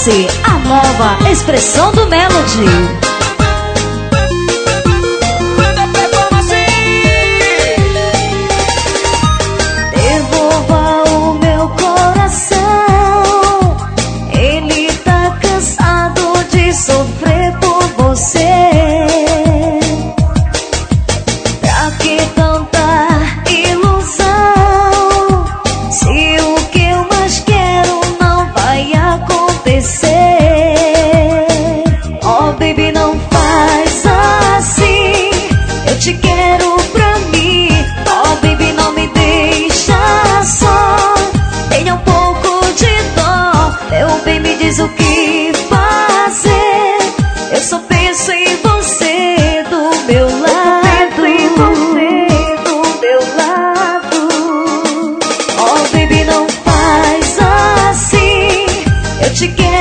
Dance, a nova expressão do Melody. Sofrer por você. Pra que tanta ilusão? Se o que eu mais quero não vai acontecer. Oh baby, não faz assim. Eu te quero pra mim. Oh baby, não me deixa só. Tenha um pouco de dó. Meu bem, me diz o que fazer. Eu só penso em você do meu lado. Penso em você do meu lado. Oh baby, não faz assim. Eu te quero